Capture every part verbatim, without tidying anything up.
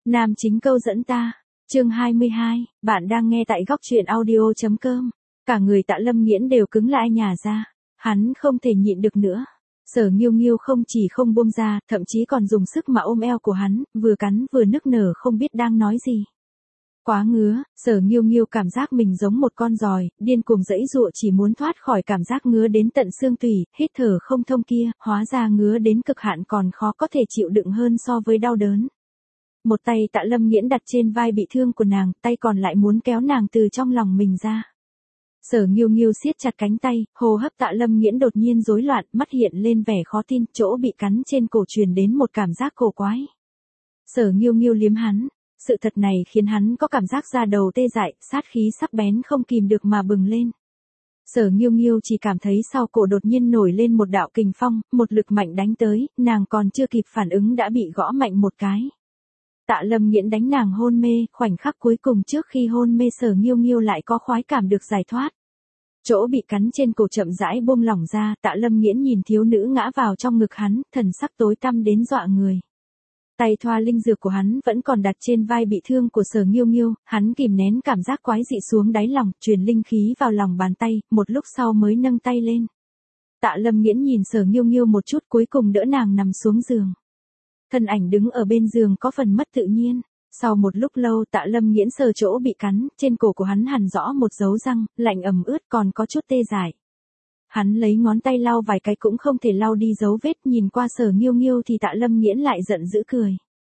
Nam chính câu dẫn ta. Chương hai mươi hai, bạn đang nghe tại góc truyện audio.com. Cả người Tạ Lâm Nghiễn đều cứng lại nhả ra. Hắn không thể nhịn được nữa. Sở Nghiêu Nghiêu không chỉ không buông ra, thậm chí còn dùng sức mà ôm eo của hắn, vừa cắn vừa nức nở không biết đang nói gì. Quá ngứa, Sở Nghiêu Nghiêu cảm giác mình giống một con giòi, điên cuồng giãy giụa chỉ muốn thoát khỏi cảm giác ngứa đến tận xương tủy, hít thở không thông kia, hóa ra ngứa đến cực hạn còn khó có thể chịu đựng hơn so với đau đớn. Một tay Tạ Lâm Nghiễn đặt trên vai bị thương của nàng, tay còn lại muốn kéo nàng từ trong lòng mình ra. Sở Nghiêu Nghiêu siết chặt cánh tay, hô hấp Tạ Lâm Nghiễn đột nhiên rối loạn, mắt hiện lên vẻ khó tin, chỗ bị cắn trên cổ truyền đến một cảm giác cổ quái. Sở Nghiêu Nghiêu liếm hắn, sự thật này khiến hắn có cảm giác da đầu tê dại, sát khí sắc bén không kìm được mà bừng lên. Sở Nghiêu Nghiêu chỉ cảm thấy sau cổ đột nhiên nổi lên một đạo kình phong, một lực mạnh đánh tới, nàng còn chưa kịp phản ứng đã bị gõ mạnh một cái. Tạ Lâm Nghiễn đánh nàng hôn mê, khoảnh khắc cuối cùng trước khi hôn mê Sở Nghiêu Nghiêu lại có khoái cảm được giải thoát. Chỗ bị cắn trên cổ chậm rãi buông lỏng ra, Tạ Lâm Nghiễn nhìn thiếu nữ ngã vào trong ngực hắn, thần sắc tối tăm đến dọa người. Tay thoa linh dược của hắn vẫn còn đặt trên vai bị thương của Sở Nghiêu Nghiêu, hắn kìm nén cảm giác quái dị xuống đáy lòng, truyền linh khí vào lòng bàn tay, một lúc sau mới nâng tay lên. Tạ Lâm Nghiễn nhìn Sở Nghiêu Nghiêu một chút cuối cùng đỡ nàng nằm xuống giường. Thân ảnh đứng ở bên giường có phần mất tự nhiên. Sau một lúc lâu Tạ Lâm Nghiễn sờ chỗ bị cắn, trên cổ của hắn hằn rõ một dấu răng, lạnh ẩm ướt còn có chút tê dại. Hắn lấy ngón tay lau vài cái cũng không thể lau đi dấu vết, nhìn qua Sở Nghiêu Nghiêu thì Tạ Lâm Nghiễn lại giận dữ cười.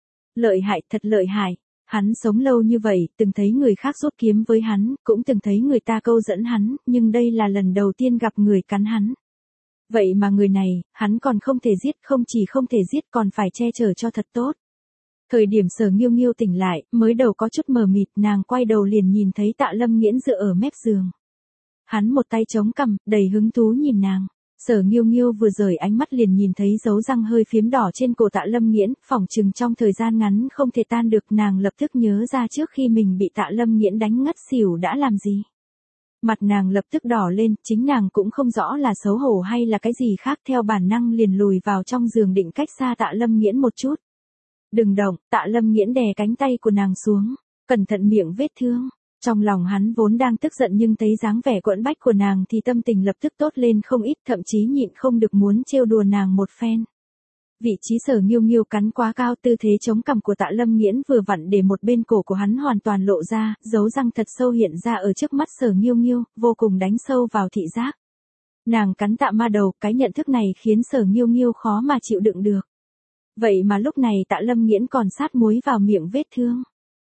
Lợi hại, thật lợi hại. Hắn sống lâu như vậy, từng thấy người khác rút kiếm với hắn, cũng từng thấy người ta câu dẫn hắn, nhưng đây là lần đầu tiên gặp người cắn hắn. Vậy mà người này, hắn còn không thể giết, không chỉ không thể giết còn phải che chở cho thật tốt. Thời điểm Sở Nghiêu Nghiêu tỉnh lại, mới đầu có chút mờ mịt, nàng quay đầu liền nhìn thấy Tạ Lâm Nghiễn dựa ở mép giường. Hắn một tay chống cằm, đầy hứng thú nhìn nàng. Sở Nghiêu Nghiêu vừa rời ánh mắt liền nhìn thấy dấu răng hơi phiếm đỏ trên cổ Tạ Lâm Nghiễn, phỏng chừng trong thời gian ngắn không thể tan được, nàng lập tức nhớ ra trước khi mình bị Tạ Lâm Nghiễn đánh ngất xỉu đã làm gì. Mặt nàng lập tức đỏ lên, chính nàng cũng không rõ là xấu hổ hay là cái gì khác, theo bản năng liền lùi vào trong giường định cách xa Tạ Lâm Nghiễn một chút. Đừng động, Tạ Lâm Nghiễn đè cánh tay của nàng xuống, cẩn thận miệng vết thương. Trong lòng hắn vốn đang tức giận nhưng thấy dáng vẻ quẫn bách của nàng thì tâm tình lập tức tốt lên không ít, thậm chí nhịn không được muốn trêu đùa nàng một phen. Vị trí Sở Nghiêu Nghiêu cắn quá cao, tư thế chống cằm của Tạ Lâm Nghiễn vừa vặn để một bên cổ của hắn hoàn toàn lộ ra, dấu răng thật sâu hiện ra ở trước mắt Sở Nghiêu Nghiêu, vô cùng đánh sâu vào thị giác. Nàng cắn Tạ Ma Đầu, cái nhận thức này khiến Sở Nghiêu Nghiêu khó mà chịu đựng được. Vậy mà lúc này Tạ Lâm Nghiễn còn sát muối vào miệng vết thương.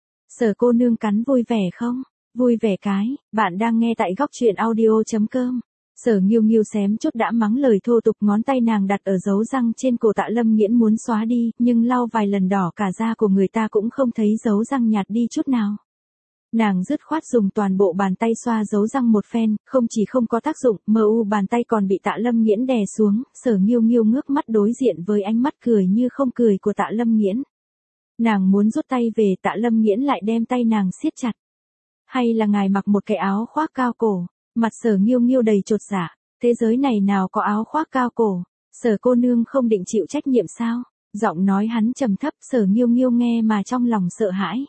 Sở cô nương cắn vui vẻ không? Vui vẻ cái, bạn đang nghe tại góc truyện audio.com. Sở Nghiêu Nghiêu xém chút đã mắng lời thô tục, ngón tay nàng đặt ở dấu răng trên cổ Tạ Lâm Nghiễn muốn xóa đi, nhưng lau vài lần đỏ cả da của người ta cũng không thấy dấu răng nhạt đi chút nào. Nàng dứt khoát dùng toàn bộ bàn tay xoa dấu răng một phen, không chỉ không có tác dụng, mờ u bàn tay còn bị Tạ Lâm Nghiễn đè xuống, Sở Nghiêu Nghiêu ngước mắt đối diện với ánh mắt cười như không cười của Tạ Lâm Nghiễn. Nàng muốn rút tay về, Tạ Lâm Nghiễn lại đem tay nàng siết chặt. Hay là ngài mặc một cái áo khoác cao cổ? Mặt Sở Nghiêu Nghiêu đầy chột dạ, thế giới này nào có áo khoác cao cổ, Sở cô nương không định chịu trách nhiệm sao? Giọng nói hắn trầm thấp, Sở Nghiêu Nghiêu nghe mà trong lòng sợ hãi.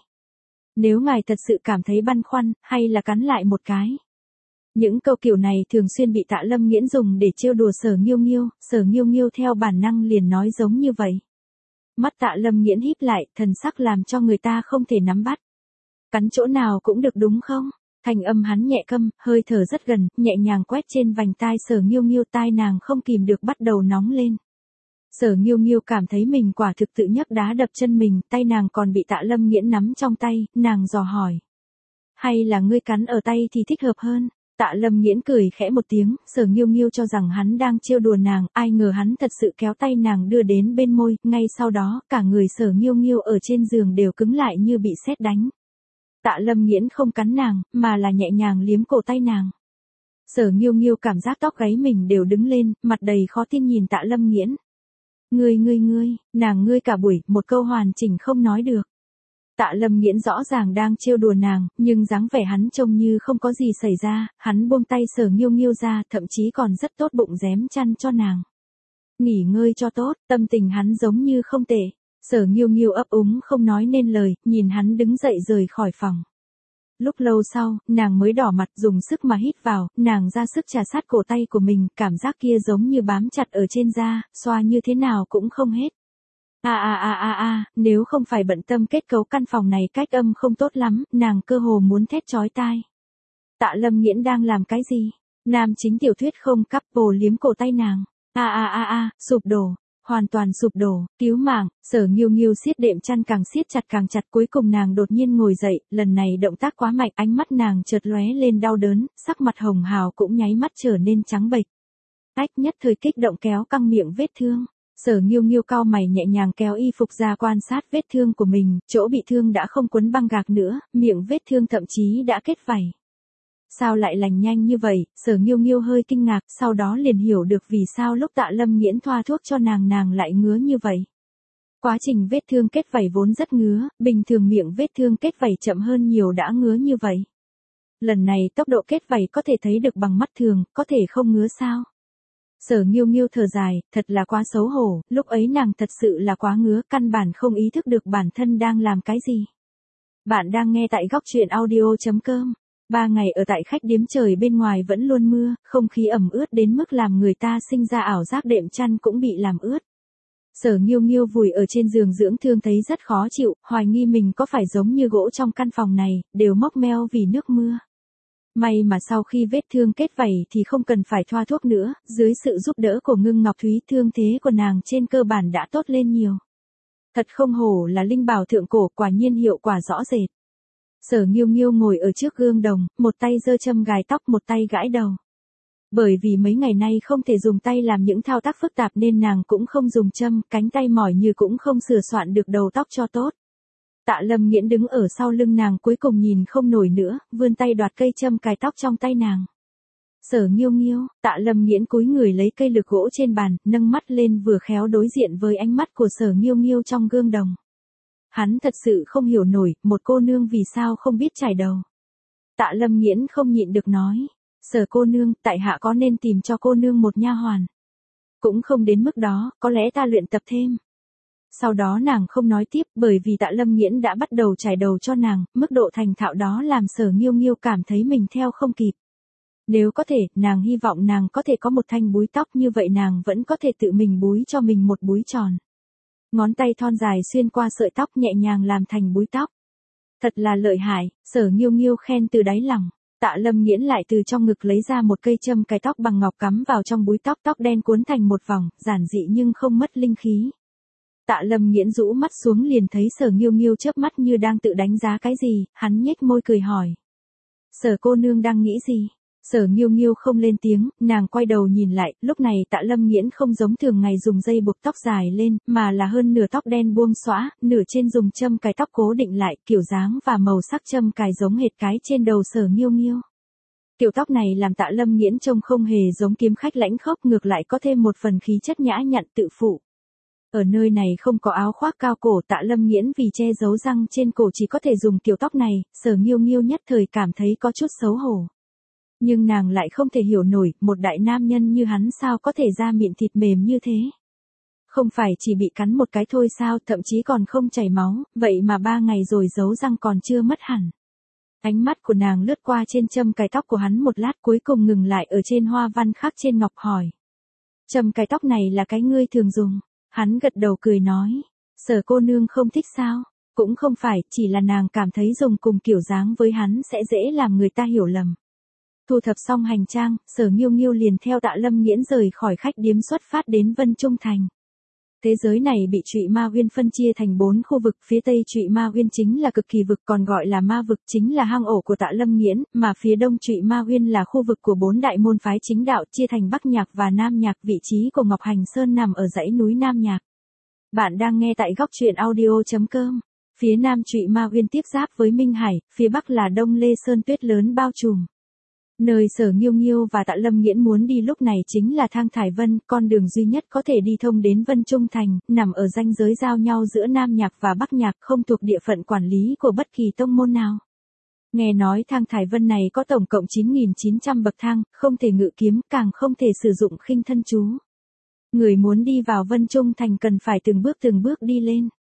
Nếu ngài thật sự cảm thấy băn khoăn, hay là cắn lại một cái. Những câu kiểu này thường xuyên bị Tạ Lâm Nghiễn dùng để trêu đùa Sở Nghiêu Nghiêu, Sở Nghiêu Nghiêu theo bản năng liền nói giống như vậy. Mắt Tạ Lâm Nghiễn híp lại, thần sắc làm cho người ta không thể nắm bắt. Cắn chỗ nào cũng được đúng không? Thanh âm hắn nhẹ câm, hơi thở rất gần, nhẹ nhàng quét trên vành tai Sở Nghiêu Nghiêu, tai nàng không kìm được bắt đầu nóng lên. Sở Nghiêu Nghiêu cảm thấy mình quả thực tự nhấc đá đập chân mình, tay nàng còn bị Tạ Lâm Nghiễn nắm trong tay, nàng dò hỏi. Hay là ngươi cắn ở tay thì thích hợp hơn? Tạ Lâm Nghiễn cười khẽ một tiếng, Sở Nghiêu Nghiêu cho rằng hắn đang trêu đùa nàng, ai ngờ hắn thật sự kéo tay nàng đưa đến bên môi, ngay sau đó, cả người Sở Nghiêu Nghiêu ở trên giường đều cứng lại như bị sét đánh. Tạ Lâm Nghiễn không cắn nàng, mà là nhẹ nhàng liếm cổ tay nàng. Sở Nghiêu Nghiêu cảm giác tóc gáy mình đều đứng lên, mặt đầy khó tin nhìn Tạ Lâm Nghiễn. Ngươi ngươi ngươi, nàng ngươi cả buổi, một câu hoàn chỉnh không nói được. Tạ Lâm Nghiễn rõ ràng đang trêu đùa nàng, nhưng dáng vẻ hắn trông như không có gì xảy ra, hắn buông tay Sở Nghiêu Nghiêu ra, thậm chí còn rất tốt bụng rém chăn cho nàng. Nghỉ ngơi cho tốt, tâm tình hắn giống như không tệ. Sở Nghiêu Nghiêu ấp úng không nói nên lời, nhìn hắn đứng dậy rời khỏi phòng. Lúc lâu sau, nàng mới đỏ mặt dùng sức mà hít vào, nàng ra sức trà sát cổ tay của mình, cảm giác kia giống như bám chặt ở trên da, xoa như thế nào cũng không hết. A a a a a, nếu không phải bận tâm kết cấu căn phòng này cách âm không tốt lắm, nàng cơ hồ muốn thét chói tai. Tạ Lâm Nghiễn đang làm cái gì? Nam chính tiểu thuyết không couple liếm cổ tay nàng. A a a a, sụp đổ. Hoàn toàn sụp đổ, cứu mạng. Sở Nghiêu Nghiêu siết đệm chăn càng siết chặt càng chặt, cuối cùng nàng đột nhiên ngồi dậy, lần này động tác quá mạnh, ánh mắt nàng chợt lóe lên đau đớn, sắc mặt hồng hào cũng nháy mắt trở nên trắng bệch. Ách nhất thời kích động kéo căng miệng vết thương. Sở Nghiêu Nghiêu cau mày nhẹ nhàng kéo y phục ra quan sát vết thương của mình, chỗ bị thương đã không quấn băng gạc nữa, miệng vết thương thậm chí đã kết vảy. Sao lại lành nhanh như vậy? Sở Nghiêu Nghiêu hơi kinh ngạc, sau đó liền hiểu được vì sao lúc Tạ Lâm Nghiễn thoa thuốc cho nàng nàng lại ngứa như vậy. Quá trình vết thương kết vảy vốn rất ngứa, bình thường miệng vết thương kết vảy chậm hơn nhiều đã ngứa như vậy. Lần này tốc độ kết vảy có thể thấy được bằng mắt thường, có thể không ngứa sao? Sở Nghiêu Nghiêu thở dài, thật là quá xấu hổ, lúc ấy nàng thật sự là quá ngứa, căn bản không ý thức được bản thân đang làm cái gì. Bạn đang nghe tại góc truyện audio chấm com. Ba ngày ở tại khách điếm trời bên ngoài vẫn luôn mưa, không khí ẩm ướt đến mức làm người ta sinh ra ảo giác đệm chăn cũng bị làm ướt. Sở Nghiêu Nghiêu vùi ở trên giường dưỡng thương thấy rất khó chịu, hoài nghi mình có phải giống như gỗ trong căn phòng này, đều mốc meo vì nước mưa. May mà sau khi vết thương kết vảy thì không cần phải thoa thuốc nữa, dưới sự giúp đỡ của Ngưng Ngọc Thúy thương thế của nàng trên cơ bản đã tốt lên nhiều. Thật không hổ là linh bảo thượng cổ, quả nhiên hiệu quả rõ rệt. Sở Nghiêu Nghiêu ngồi ở trước gương đồng, một tay giơ châm gài tóc một tay gãi đầu. Bởi vì mấy ngày nay không thể dùng tay làm những thao tác phức tạp nên nàng cũng không dùng châm, cánh tay mỏi như cũng không sửa soạn được đầu tóc cho tốt. Tạ Lâm Nghiễn đứng ở sau lưng nàng cuối cùng nhìn không nổi nữa, vươn tay đoạt cây châm cài tóc trong tay nàng. Sở Nghiêu Nghiêu, Tạ Lâm Nghiễn cúi người lấy cây lược gỗ trên bàn, nâng mắt lên vừa khéo đối diện với ánh mắt của Sở Nghiêu Nghiêu trong gương đồng. Hắn thật sự không hiểu nổi, một cô nương vì sao không biết chải đầu. Tạ Lâm Nghiễn không nhịn được nói, Sở cô nương, tại hạ có nên tìm cho cô nương một nha hoàn. Cũng không đến mức đó, có lẽ ta luyện tập thêm. Sau đó nàng không nói tiếp, bởi vì Tạ Lâm Nghiễn đã bắt đầu chải đầu cho nàng, mức độ thành thạo đó làm Sở Nghiêu Nghiêu cảm thấy mình theo không kịp. Nếu có thể, nàng hy vọng nàng có thể có một thanh búi tóc, như vậy nàng vẫn có thể tự mình búi cho mình một búi tròn. Ngón tay thon dài xuyên qua sợi tóc nhẹ nhàng làm thành búi tóc. Thật là lợi hại, Sở Nghiêu Nghiêu khen từ đáy lòng. Tạ Lâm Nghiễn lại từ trong ngực lấy ra một cây châm cài tóc bằng ngọc cắm vào trong búi tóc, tóc đen cuốn thành một vòng, giản dị nhưng không mất linh khí. Tạ Lâm Nghiễn rũ mắt xuống liền thấy Sở Nghiêu Nghiêu chớp mắt như đang tự đánh giá cái gì, hắn nhếch môi cười hỏi. Sở cô nương đang nghĩ gì? Sở Nghiêu Nghiêu không lên tiếng, nàng quay đầu nhìn lại, lúc này Tạ Lâm Nghiễn không giống thường ngày dùng dây buộc tóc dài lên, mà là hơn nửa tóc đen buông xõa, nửa trên dùng châm cài tóc cố định lại, kiểu dáng và màu sắc châm cài giống hệt cái trên đầu Sở Nghiêu Nghiêu. Kiểu tóc này làm Tạ Lâm Nghiễn trông không hề giống kiếm khách lãnh khốc, ngược lại có thêm một phần khí chất nhã nhặn tự phụ. Ở nơi này không có áo khoác cao cổ, Tạ Lâm Nghiễn vì che giấu răng trên cổ chỉ có thể dùng kiểu tóc này, Sở Nghiêu Nghiêu nhất thời cảm thấy có chút xấu hổ. Nhưng nàng lại không thể hiểu nổi, một đại nam nhân như hắn sao có thể ra miệng thịt mềm như thế. Không phải chỉ bị cắn một cái thôi sao, thậm chí còn không chảy máu, vậy mà ba ngày rồi dấu răng còn chưa mất hẳn. Ánh mắt của nàng lướt qua trên châm cài tóc của hắn một lát, cuối cùng ngừng lại ở trên hoa văn khắc trên ngọc hỏi. Châm cài tóc này là cái ngươi thường dùng. Hắn gật đầu cười nói. Sở cô nương không thích sao? Cũng không phải, chỉ là nàng cảm thấy dùng cùng kiểu dáng với hắn sẽ dễ làm người ta hiểu lầm. Thu thập xong hành trang, Sở Nghiêu Nghiêu liền theo Tạ Lâm Nghiễn rời khỏi khách điếm xuất phát đến Vân Trung Thành. Thế giới này bị Trụy Ma Uyên phân chia thành bốn khu vực, phía Tây Trụy Ma Uyên chính là cực kỳ vực còn gọi là ma vực, chính là hang ổ của Tạ Lâm Nghiễn, mà phía Đông Trụy Ma Uyên là khu vực của bốn đại môn phái chính đạo, chia thành Bắc Nhạc và Nam Nhạc, vị trí của Ngọc Hành Sơn nằm ở dãy núi Nam Nhạc. Bạn đang nghe tại góc truyện audio chấm com. Phía Nam Trụy Ma Uyên tiếp giáp với Minh Hải, phía Bắc là Đông Lê Sơn tuyết lớn bao trùm. Nơi Sở Nghiêu Nghiêu và Tạ Lâm Nghiễn muốn đi lúc này chính là Thang Thải Vân, con đường duy nhất có thể đi thông đến Vân Trung Thành, nằm ở ranh giới giao nhau giữa Nam Nhạc và Bắc Nhạc, không thuộc địa phận quản lý của bất kỳ tông môn nào. Nghe nói Thang Thải Vân này có tổng cộng chín nghìn chín trăm bậc thang, không thể ngự kiếm, càng không thể sử dụng khinh thân chú. Người muốn đi vào Vân Trung Thành cần phải từng bước từng bước đi lên.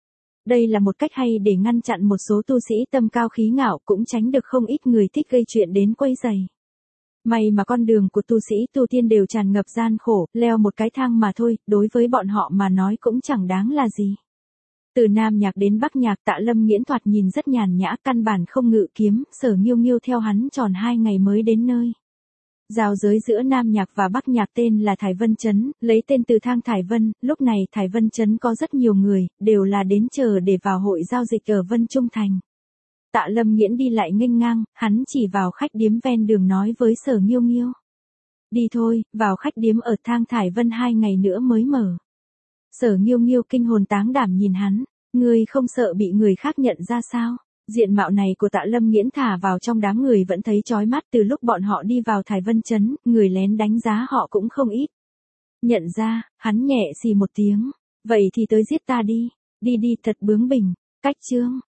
Đây là một cách hay để ngăn chặn một số tu sĩ tâm cao khí ngạo, cũng tránh được không ít người thích gây chuyện đến quấy rầy. May mà con đường của tu sĩ tu tiên đều tràn ngập gian khổ, leo một cái thang mà thôi, đối với bọn họ mà nói cũng chẳng đáng là gì. Từ Nam Nhạc đến Bắc Nhạc, Tạ Lâm Nghiễn thoạt nhìn rất nhàn nhã, căn bản không ngự kiếm, Sở Nghiêu Nghiêu theo hắn tròn hai ngày mới đến nơi. Giao giới giữa Nam Nhạc và Bắc Nhạc tên là Thải Vân Trấn, lấy tên từ thang Thải Vân, lúc này Thải Vân Trấn có rất nhiều người, đều là đến chờ để vào hội giao dịch ở Vân Trung Thành. Tạ Lâm Nghiễn đi lại nghênh ngang, hắn chỉ vào khách điếm ven đường nói với Sở Nghiêu Nghiêu. Đi thôi, vào khách điếm ở thang Thải Vân hai ngày nữa mới mở. Sở Nghiêu Nghiêu kinh hồn táng đảm nhìn hắn, ngươi không sợ bị người khác nhận ra sao? Diện mạo này của Tạ Lâm Nghiễn thả vào trong đám người vẫn thấy chói mắt, từ lúc bọn họ đi vào Thải Vân Trấn, người lén đánh giá họ cũng không ít. Nhận ra, hắn nhẹ xì một tiếng, vậy thì tới giết ta đi, đi đi thật bướng bỉnh, cách chương.